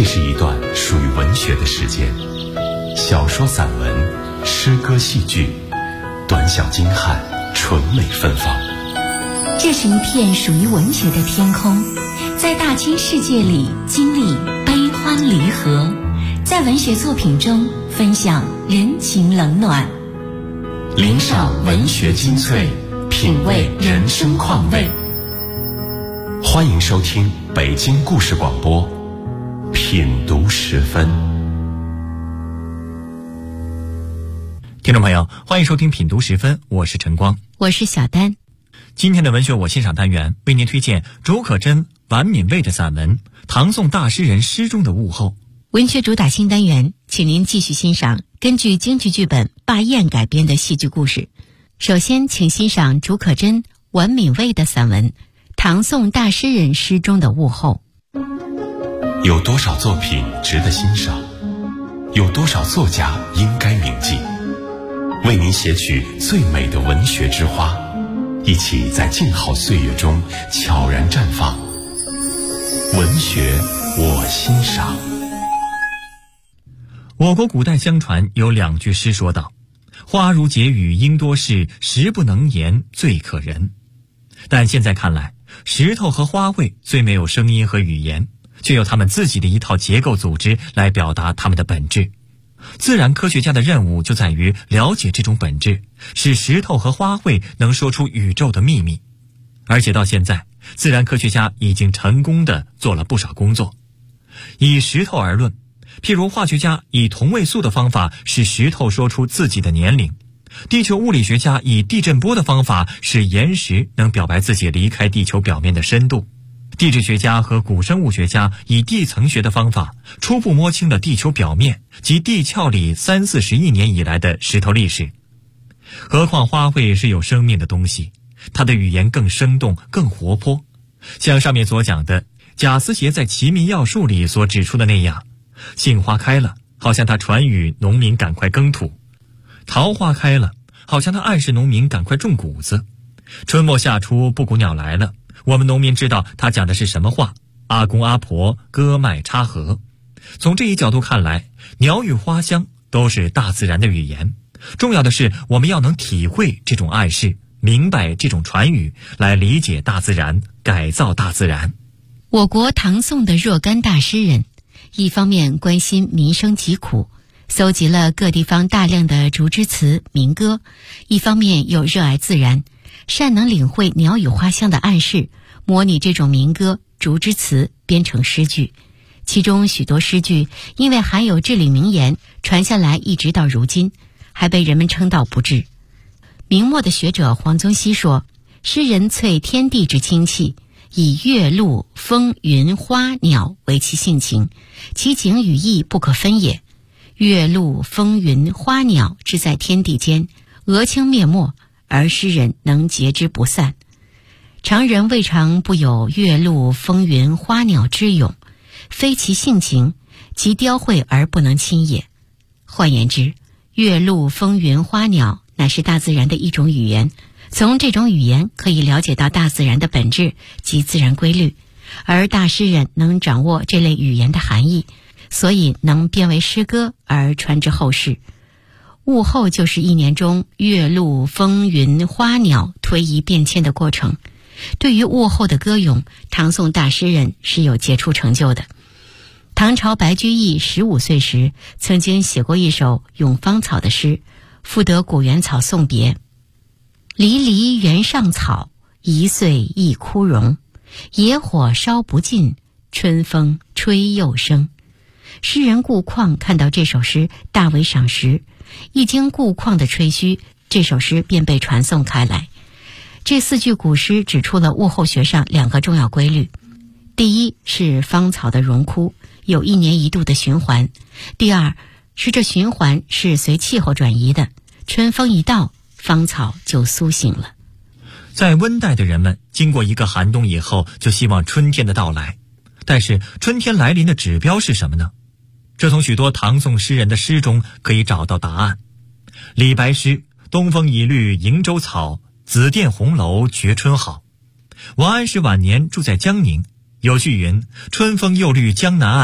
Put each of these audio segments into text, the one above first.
是一段属于文学的时间，小说、散文、诗歌、戏剧，短小精悍，纯美芬芳。 这是一片属于文学的天空，在大千世界里经历悲欢离合，在文学作品中分享人情冷暖， 领赏文学精粹，品味人生况味。欢迎收听北京故事广播品读时分。 听众朋友，欢迎收听品读时分，我是陈光， 我是小丹。 今天的文学我欣赏单元为您推荐竺可桢、王敏蔚的散文《唐宋大诗人诗中的物候》。 文学主打新单元，请您继续欣赏根据京剧剧本《霸艳》改编的戏剧故事。首先请欣赏竺可桢、王敏蔚的散文《唐宋大诗人诗中的物候》。 有多少作品值得欣赏？有多少作家应该铭记？为您写取最美的文学之花，一起在静好岁月中悄然绽放。文学我欣赏。 我国古代相传有两句诗说道：花如解语应多事，实不能言最可人。但现在看来，石头和花卉虽没有声音和语言，却有他们自己的一套结构组织来表达他们的本质。自然科学家的任务就在于了解这种本质，使石头和花卉能说出宇宙的秘密。而且到现在，自然科学家已经成功地做了不少工作。以石头而论，譬如化学家以同位素的方法使石头说出自己的年龄，地球物理学家以地震波的方法使岩石能表白自己离开地球表面的深度，地质学家和古生物学家以地层学的方法初步摸清了地球表面及地壳里30-40亿年以来的石头历史。何况花卉是有生命的东西，它的语言更生动更活泼，像上面所讲的贾思勰在《齐民要术》里所指出的那样，杏花开了，好像它传语农民赶快耕土；桃花开了，好像它暗示农民赶快种谷子；春末夏初布谷鸟来了，我们农民知道他讲的是什么话，阿公阿婆割麦插禾。从这一角度看来，鸟语花香都是大自然的语言，重要的是我们要能体会这种暗示，明白这种传语，来理解大自然，改造大自然。 我国唐宋的若干大诗人，一方面关心民生疾苦，搜集了各地方大量的竹枝词、民歌；一方面又热爱自然，善能领会鸟语花香的暗示，模拟这种民歌、竹枝词编成诗句。其中许多诗句因为含有至理名言，传下来一直到如今，还被人们称道不至。明末的学者黄宗羲说，诗人萃天地之清气，以月露风云花鸟为其性情，其景与意不可分也。月露风云花鸟之在天地间，俄顷灭没，而诗人能节之不散。常人未尝不有月露风云花鸟之咏，非其性情，其雕绘而不能亲也。换言之，月露风云花鸟乃是大自然的一种语言，从这种语言可以了解到大自然的本质及自然规律，而大诗人能掌握这类语言的含义，所以能编为诗歌而传之后世。物候就是一年中月露风云花鸟推移变迁的过程。对于物候的歌咏，唐宋大诗人是有杰出成就的。唐朝白居易15岁时曾经写过一首咏芳草的诗，赋得古原草送别。离离原上草，一岁一枯荣。野火烧不尽，春风吹又生。诗人顾况看到这首诗大为赏识，一经顾况的吹嘘，这首诗便被传颂开来。这4句古诗指出了物候学上2个重要规律：第一是芳草的荣枯有1年1度的循环；第二是这循环是随气候转移的，春风一到，芳草就苏醒了。 在温带的人们经过一个寒冬以后，就希望春天的到来。但是春天来临的指标是什么呢？这从许多唐宋诗人的诗中可以找到答案。李白诗东风已绿迎州草，紫殿红楼觉春好。王安石晚年住在江宁，有句云：春风又绿江南岸，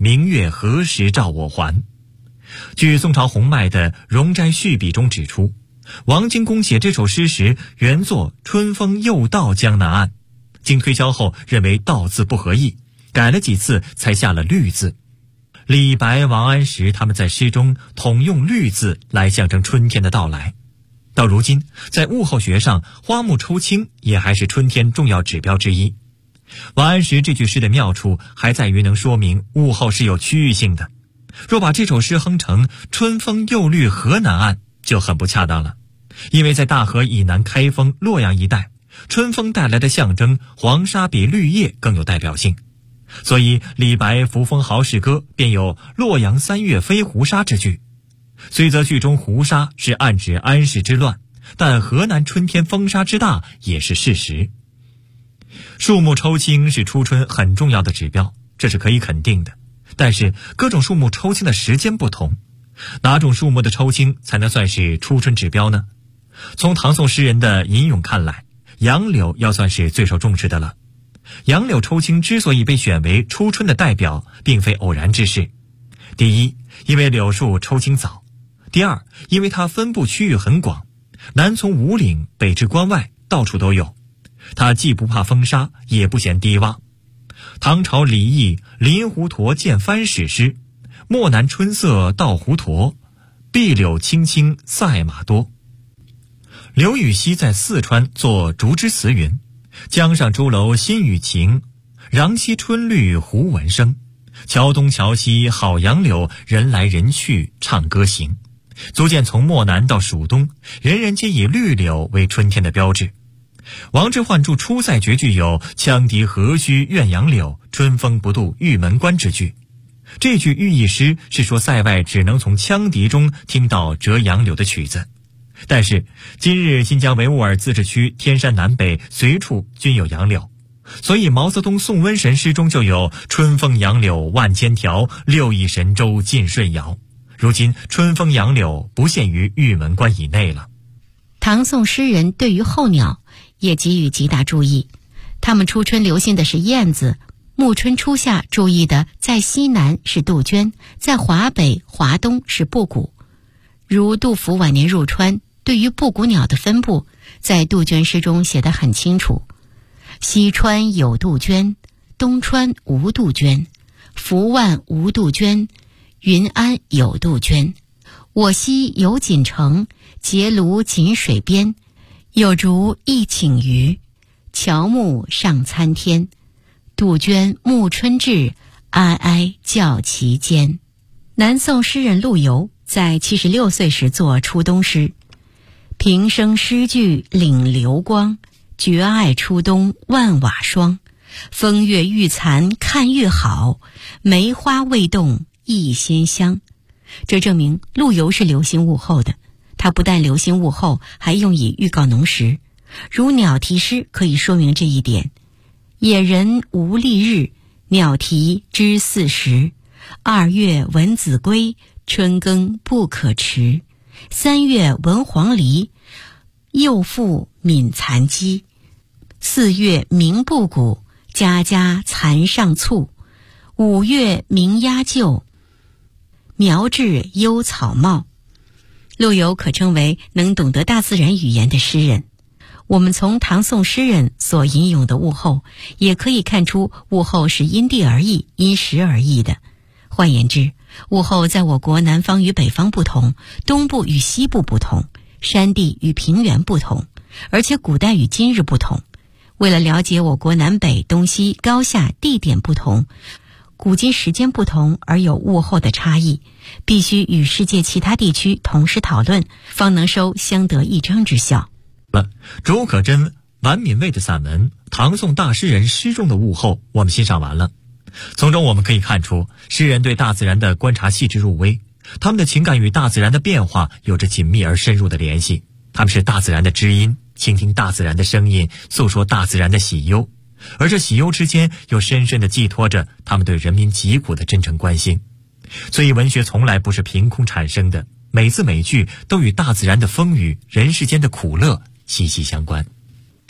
明月何时照我还。据宋朝洪迈的《容斋序笔》中指出，王荆公写这首诗时原作春风又到江南岸，经推敲后认为道字不合意，改了几次才下了绿字。李白、王安石他们在诗中统用绿字来象征春天的到来。到如今，在物候学上，花木抽青也还是春天重要指标之一。王安石这句诗的妙处还在于能说明物候是有区域性的。若把这首诗哼成春风又绿河南岸，就很不恰当了。因为在大河以南开封、洛阳一带，春风带来的象征黄沙比绿叶更有代表性，所以李白《扶风豪士歌》便有洛阳3月飞胡沙之句。虽则剧中胡沙是暗指安史之乱，但河南春天风沙之大也是事实。树木抽青是初春很重要的指标，这是可以肯定的。但是各种树木抽青的时间不同，哪种树木的抽青才能算是初春指标呢？从唐宋诗人的吟咏看来，杨柳要算是最受重视的了。杨柳抽青之所以被选为初春的代表，并非偶然之事。第一，因为柳树抽青早；第二，因为它分布区域很广，南从五岭，北至关外，到处都有。它既不怕风沙，也不嫌低洼。唐朝李益《临湖沱见番史》诗：漠南春色到湖沱，碧柳青青赛马多。刘禹锡在四川作竹枝词云：江上朱楼新雨晴，穰溪春绿胡闻声。桥东桥西好杨柳，人来人去唱歌行。足见从漠南到蜀东，人人皆以绿柳为春天的标志。王之涣著出塞绝句有羌笛何须怨杨柳，春风不度玉门关之句。这句寓意诗是说塞外只能从羌笛中听到折杨柳的曲子。但是今日新疆维吾尔自治区天山南北随处均有杨柳，所以毛泽东送瘟神诗中就有春风杨柳万千条，六亿神州尽舜尧。如今春风杨柳不限于玉门关以内了。 唐宋诗人对于候鸟也给予极大注意，他们初春留心的是燕子，暮春初夏注意的在西南是杜鹃，在华北、华东是布谷。如杜甫晚年入川，对于布谷鸟的分布，在杜鹃诗中写得很清楚：西川有杜鹃，东川无杜鹃，福万无杜鹃，云安有杜鹃。我西有锦城，结庐锦水边，有竹一顷余，乔木上参天。杜鹃暮春至，哀哀叫其间。南宋诗人陆游在76岁时作初冬诗：平生诗句领流光，绝爱初冬万瓦霜。风月愈残看愈好，梅花未动一鲜香。这证明陆游是留心物候的，他不但留心物候，还用以预告农时。如鸟题诗可以说明这一点：野人无历日，鸟题知四时。2月闻子归，春耕不可迟。3月闻黄鹂，幼妇悯残鸡。4月鸣布谷，家家蚕上簇。5月鸣鸦厩，苗至幽草茂。陆游可称为能懂得大自然语言的诗人。我们从唐宋诗人所吟咏的物候，也可以看出物候是因地而异、因时而异的。换言之，物候在我国南方与北方不同，东部与西部不同，山地与平原不同，而且古代与今日不同。为了了解我国南北东西高下地点不同，古今时间不同而有物候的差异，必须与世界其他地区同时讨论，方能收相得益彰之效。 竺可桢、王敏蔚的散文《唐宋大诗人诗中的物候》我们欣赏完了。从中我们可以看出，诗人对大自然的观察细致入微，他们的情感与大自然的变化有着紧密而深入的联系。他们是大自然的知音，倾听大自然的声音，诉说大自然的喜忧，而这喜忧之间又深深地寄托着他们对人民疾苦的真诚关心。所以文学从来不是凭空产生的，每字每句都与大自然的风雨、人世间的苦乐息息相关。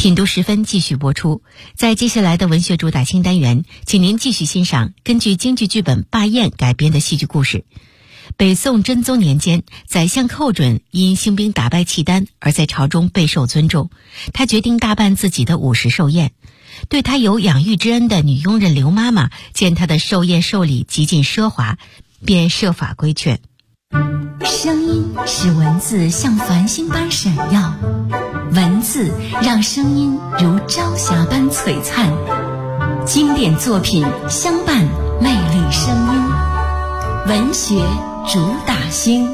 品读10分继续播出。在接下来的文学主打清单元，请您继续欣赏根据京剧剧本《霸燕》改编的戏剧故事。北宋真宗年间，宰相寇准因兴兵打败契丹而在朝中备受尊重，他决定大办自己的午时寿宴。对他有养育之恩的女佣人刘妈妈见他的寿宴寿礼极尽奢华，便设法规劝。 声音使文字像繁星般闪耀，文字让声音如朝霞般璀璨，经典作品相伴魅力声音，文学主打星。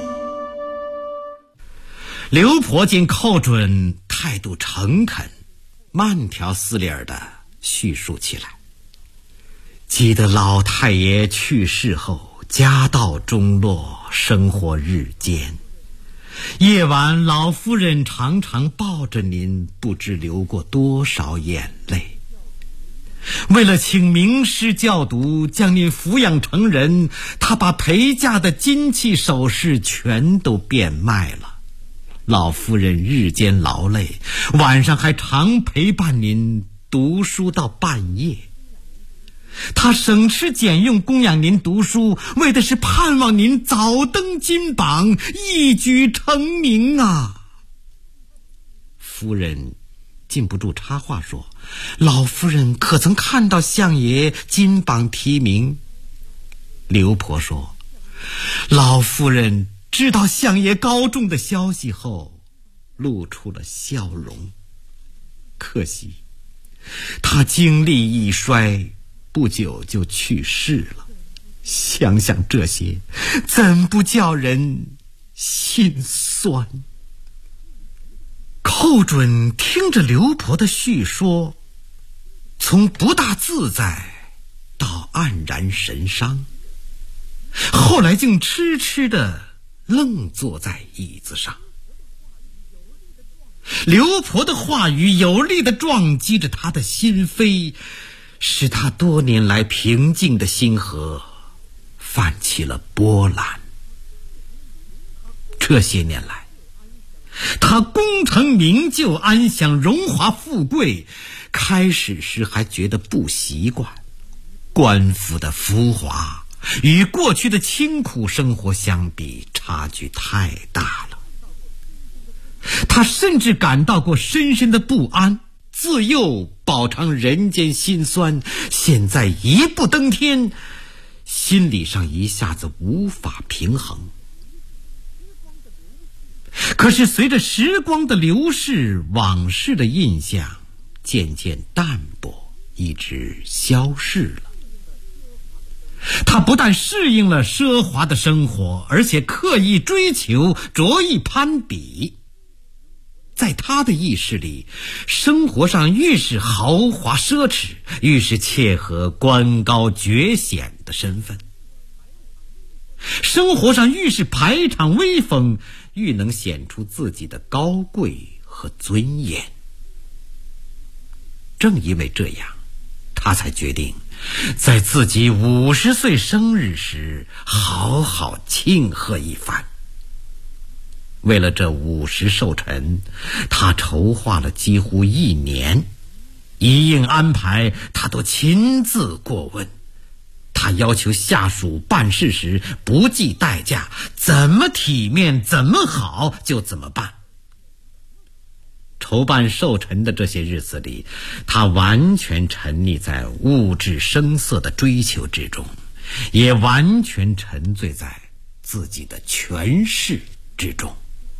刘婆见寇准态度诚恳，慢条斯理地叙述起来。记得老太爷去世后，家道中落，生活日艰。夜晚老夫人常常抱着您，不知流过多少眼泪。为了请名师教读，将您抚养成人，她把陪嫁的金器首饰全都变卖了。老夫人日间劳累，晚上还常陪伴您读书到半夜。他省吃俭用供养您读书，为的是盼望您早登金榜，一举成名啊！夫人禁不住插话说：“老夫人可曾看到相爷金榜题名？”刘婆说：“老夫人知道相爷高中的消息后，露出了笑容。可惜他精力一衰，不久就去世了。想想这些，怎不叫人心酸？”寇准听着刘婆的叙说，从不大自在到黯然神伤，后来竟痴痴地愣坐在椅子上。刘婆的话语有力地撞击着他的心扉，使他多年来平静的心河泛起了波澜。这些年来，他功成名就，安享荣华富贵，开始时还觉得不习惯，官府的浮华与过去的清苦生活相比，差距太大了。他甚至感到过深深的不安，自幼饱尝人间辛酸，现在一步登天，心理上一下子无法平衡。可是随着时光的流逝，往事的印象渐渐淡薄，一直消逝了。他不但适应了奢华的生活，而且刻意追求，着意攀比。在他的意识里，生活上越是豪华奢侈，越是切合官高爵显的身份；生活上越是排场威风，愈能显出自己的高贵和尊严。正因为这样，他才决定在自己50岁生日时好好庆贺一番。为了这50寿辰，他筹划了几乎1年，一应安排他都亲自过问。他要求下属办事时不计代价，怎么体面怎么好就怎么办。筹办寿辰的这些日子里，他完全沉溺在物质声色的追求之中，也完全沉醉在自己的权势之中。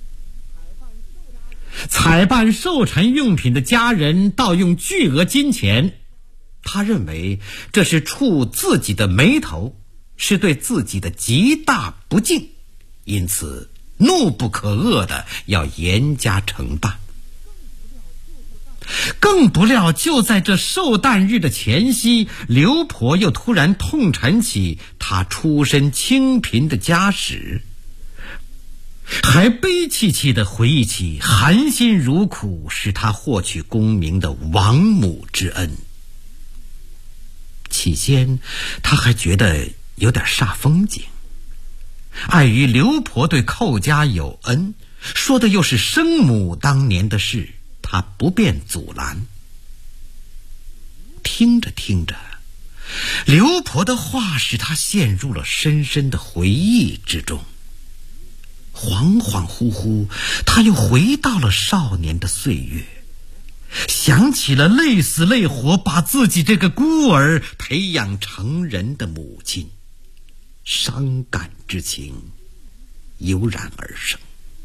采办寿辰用品的家人盗用巨额金钱，他认为这是触自己的眉头，是对自己的极大不敬，因此怒不可遏的要严加惩办。更不料就在这寿诞日的前夕，刘婆又突然痛陈起她出身清贫的家史，还悲戚戚地回忆起含辛茹苦使他获取功名的亡母之恩。起先他还觉得有点煞风景，碍于刘婆对寇家有恩，说的又是生母当年的事， 他不便阻拦。听着听着，刘婆的话使他陷入了深深的回忆之中。恍恍惚惚，他又回到了少年的岁月，想起了累死累活把自己这个孤儿培养成人的母亲，伤感之情油然而生。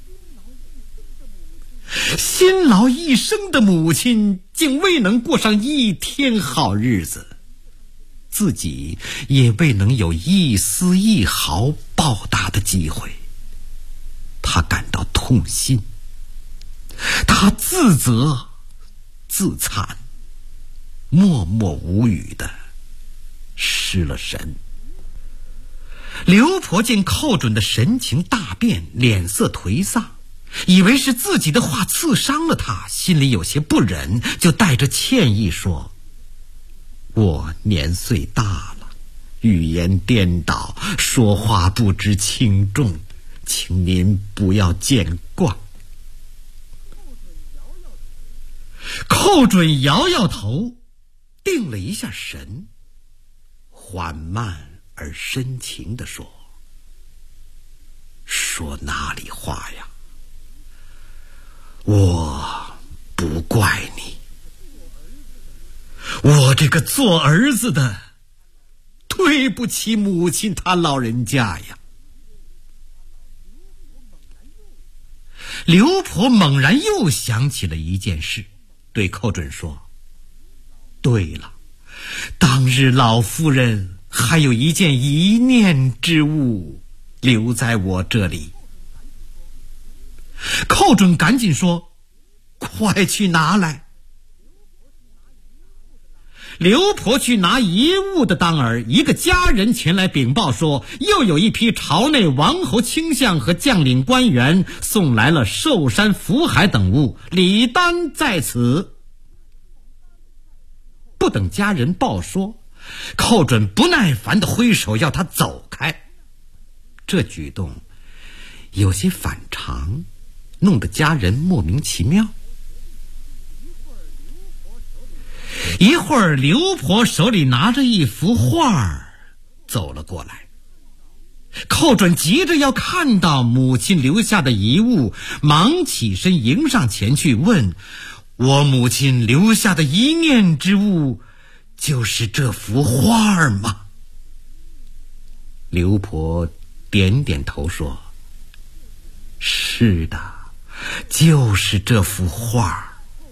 辛劳一生的母亲竟未能过上一天好日子，自己也未能有一丝一毫报答的机会。他感到痛心，他自责自惭，默默无语的失了神。刘婆见寇准的神情大变，脸色颓丧，以为是自己的话刺伤了他，心里有些不忍，就带着歉意说：我年岁大了，语言颠倒，说话不知轻重，请您不要见怪。寇准摇摇头，定了一下神，缓慢而深情地说：说哪里话呀，我不怪你，我这个做儿子的对不起母亲她老人家呀。刘婆猛然又想起了一件事，对寇准说：对了，当日老夫人还有一件一念之物留在我这里。寇准赶紧说：快去拿来。刘婆去拿遗物的当儿，一个家人前来禀报说，又有一批朝内王侯卿相和将领官员送来了寿山福海等物，礼单在此。不等家人报说，寇准不耐烦地挥手要他走开。这举动有些反常，弄得家人莫名其妙。一会儿刘婆手里拿着一幅画走了过来，寇准急着要看到母亲留下的遗物，忙起身迎上前去问：我母亲留下的一念之物就是这幅画吗？刘婆点点头说：是的，就是这幅画。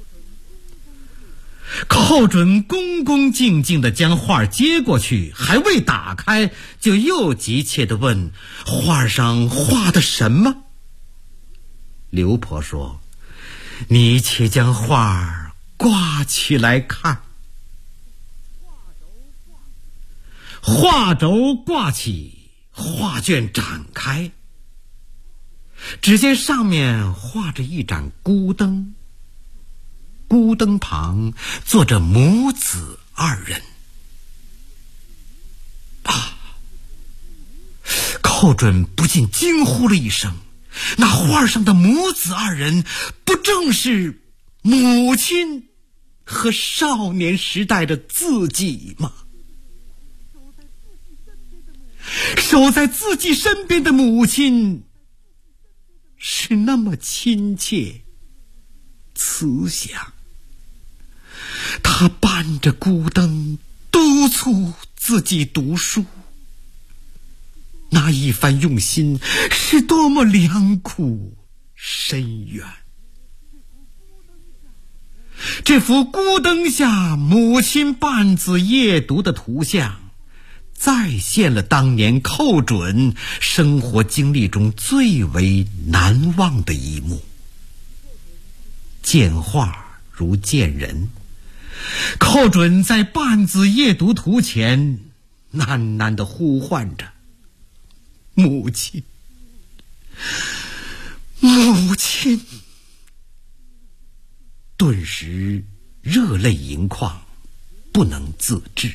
寇准恭恭敬敬地将画接过去，还未打开，就又急切地问：画上画的什么？刘婆说：你且将画挂起来看。画轴挂起，画卷展开，只见上面画着一盏孤灯，孤灯旁坐着母子二人。寇准不禁惊呼了一声，那画上的母子二人不正是母亲和少年时代的自己吗？守在自己身边的母亲是那么亲切慈祥，他伴着孤灯督促自己读书，那一番用心是多么良苦深远。这幅孤灯下母亲伴子夜读的图像，再现了当年寇准生活经历中最为难忘的一幕。见画如见人，寇准在伴子夜读图前喃喃地呼唤着：母亲，母亲。顿时热泪盈眶，不能自制。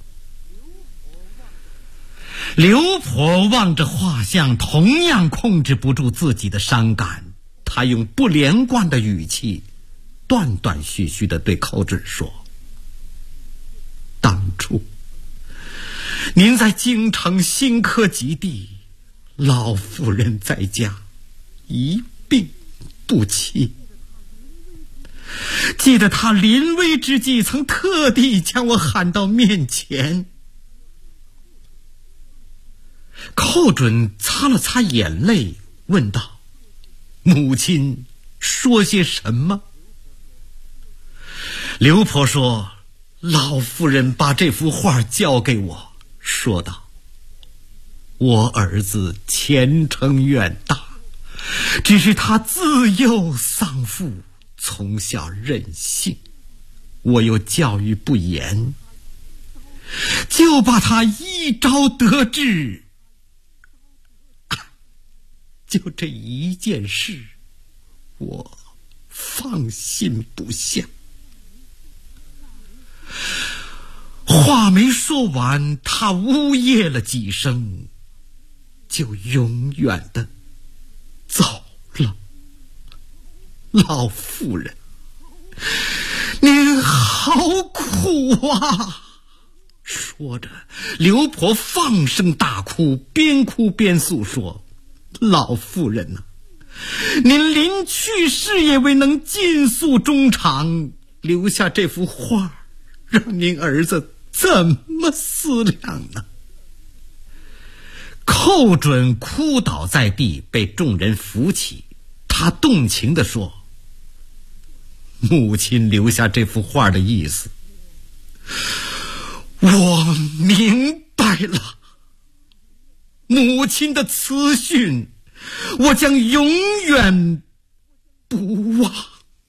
刘婆望着画像，同样控制不住自己的伤感，她用不连贯的语气断断续续地对寇准说：“当初您在京城新科及第，老夫人在家一病不起。记得他临危之际曾特地将我喊到面前。”寇准擦了擦眼泪，问道：“母亲说些什么？”刘婆说：“老夫人把这幅画交给我，说道：我儿子前程远大，只是他自幼丧父，从小任性，我又教育不严，就把他一朝得志。就这一件事，我放心不下。”话没说完，他呜咽了几声，就永远的走了。老夫人，您好苦啊！说着，刘婆放声大哭，边哭边诉说：“老夫人呐，您临去世也未能尽诉衷肠，留下这幅画，让您儿子怎么思量呢？”寇准哭倒在地，被众人扶起。他动情地说：“母亲留下这幅画的意思，我明白了。母亲的慈训，我将永远不忘。”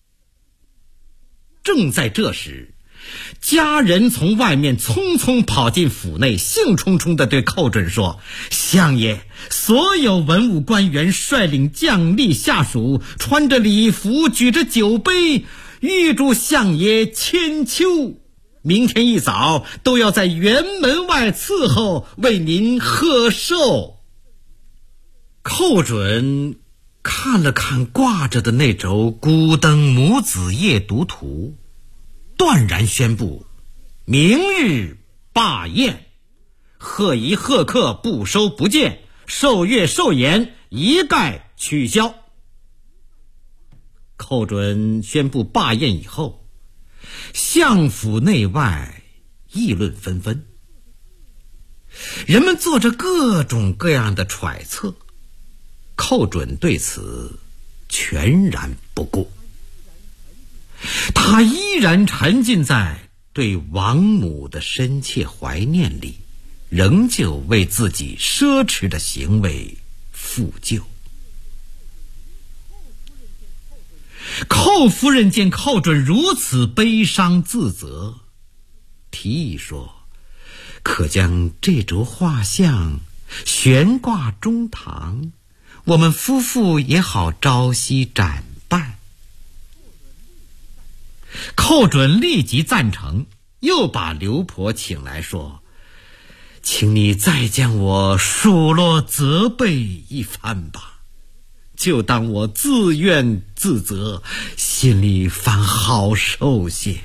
正在这时，家人从外面匆匆跑进府内，兴冲冲地对寇准说：“相爷，所有文武官员率领将吏下属，穿着礼服，举着酒杯，预祝相爷千秋。明天一早都要在辕门外伺候，为您贺寿。”寇准看了看挂着的那轴孤灯母子夜读图，断然宣布：明日罢宴，贺仪贺客不收不见，寿乐寿筵一概取消。寇准宣布罢宴以后，相府内外议论纷纷，人们做着各种各样的揣测，寇准对此全然不顾。他依然沉浸在对亡母的深切怀念里，仍旧为自己奢侈的行为负疚。寇夫人见寇准如此悲伤自责，提议说：“可将这轴画像悬挂中堂，我们夫妇也好朝夕展办。”寇准立即赞成，又把刘婆请来说：“请你再将我数落责备一番吧，就当我自怨自责，心里反好受些。”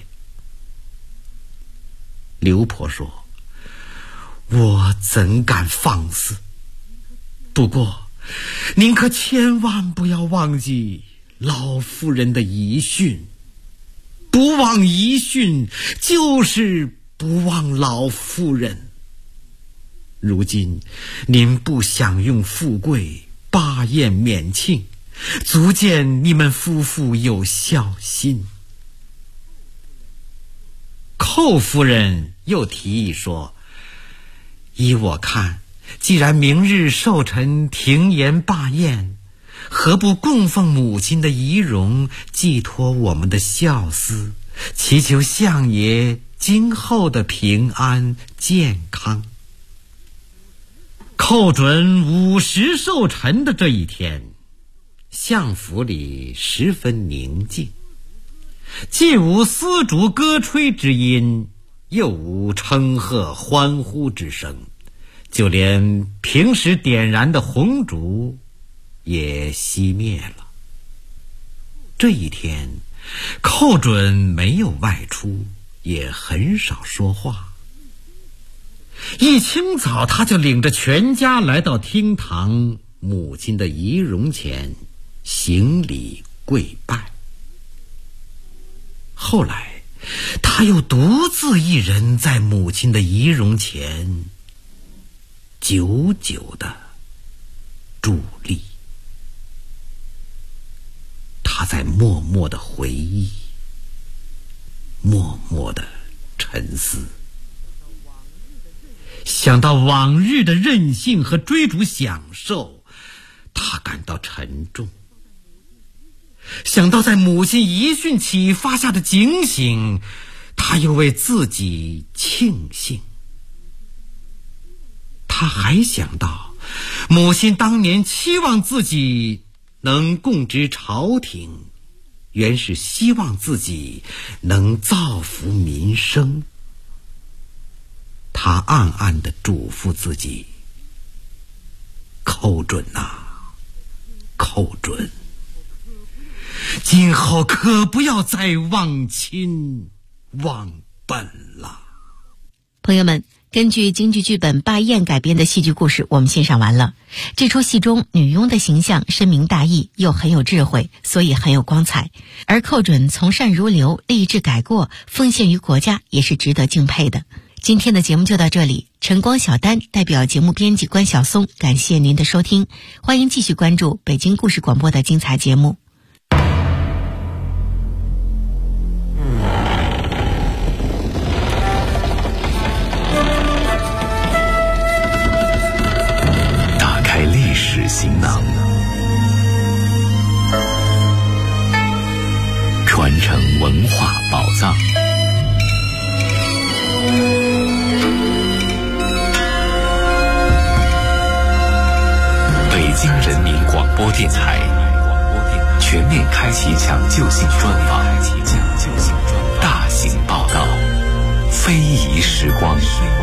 刘婆说：“我怎敢放肆？不过您可千万不要忘记老夫人的遗训，不忘遗训就是不忘老夫人。如今您不享用富贵，罢宴免庆，足见你们夫妇有孝心。”寇夫人又提议说：“依我看，既然明日寿辰停筵罢宴，何不供奉母亲的遗容，寄托我们的孝思，祈求相爷今后的平安健康。”寇准50寿辰的这一天，相府里十分宁静，既无丝竹歌吹之音，又无称贺欢呼之声，就连平时点燃的红烛也熄灭了。这一天， 寇准没有外出，也很少说话。一清早，他就领着全家来到厅堂母亲的仪容前行礼跪拜。后来他又独自一人在母亲的仪容前久久地伫立。他在默默地回忆，默默地沉思，想到往日的任性和追逐享受，他感到沉重。想到在母亲遗训启发下的警醒，他又为自己庆幸。他还想到母亲当年期望自己能供职朝廷，原是希望自己能造福民生。他暗暗地嘱咐自己：寇准啊，寇准，今后可不要再忘亲忘本了。 朋友们，根据京剧剧本《霸艳》改编的戏剧故事我们欣赏完了。这出戏中女佣的形象深明大义，又很有智慧，所以很有光彩。而寇准从善如流，立志改过，奉献于国家，也是值得敬佩的。今天的节目就到这里，晨光小丹代表节目编辑关晓松，感谢您的收听，欢迎继续关注北京故事广播的精彩节目。 打开历史行囊，传承文化宝藏。北京人民广播电台全面开启抢救性专访，大型报道，非遗时光。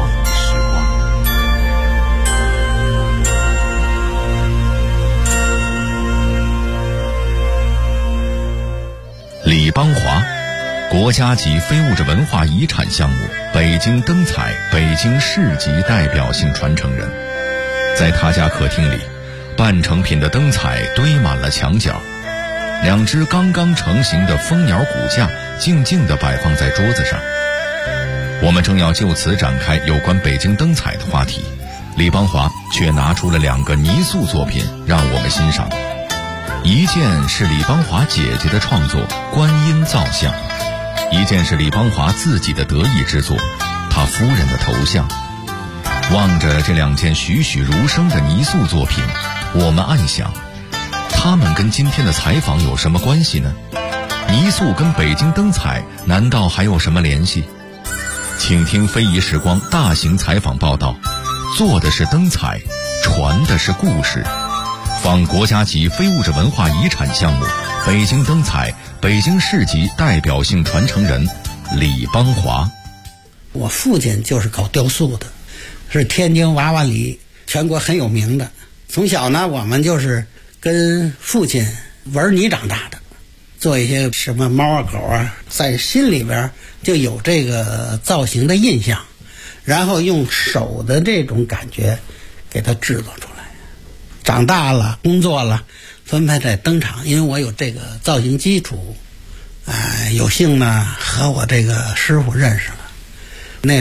李邦华，国家级非物质文化遗产项目北京灯彩北京市级代表性传承人。在他家客厅里，半成品的灯彩堆满了墙角，2只刚刚成型的蜂鸟骨架静静地摆放在桌子上。我们正要就此展开有关北京灯彩的话题，李邦华却拿出了2个泥塑作品让我们欣赏。一件是李邦华姐姐的创作《观音造像》，一件是李邦华自己的得意之作，他夫人的头像。望着这2件栩栩如生的泥塑作品，我们暗想，他们跟今天的采访有什么关系呢？泥塑跟北京灯彩难道还有什么联系？请听非遗时光大型采访报道，做的是灯彩，传的是故事。访国家级非物质文化遗产项目北京灯彩北京市级代表性传承人李邦华。 我父亲就是搞雕塑的，是天津娃娃里全国很有名的。从小呢，我们就是跟父亲玩泥长大的，做一些什么猫啊狗啊，在心里边就有这个造型的印象，然后用手的这种感觉给它制作出来。长大了，工作了，分配在灯厂，因为我有这个造型基础，有幸呢和我这个师傅认识了。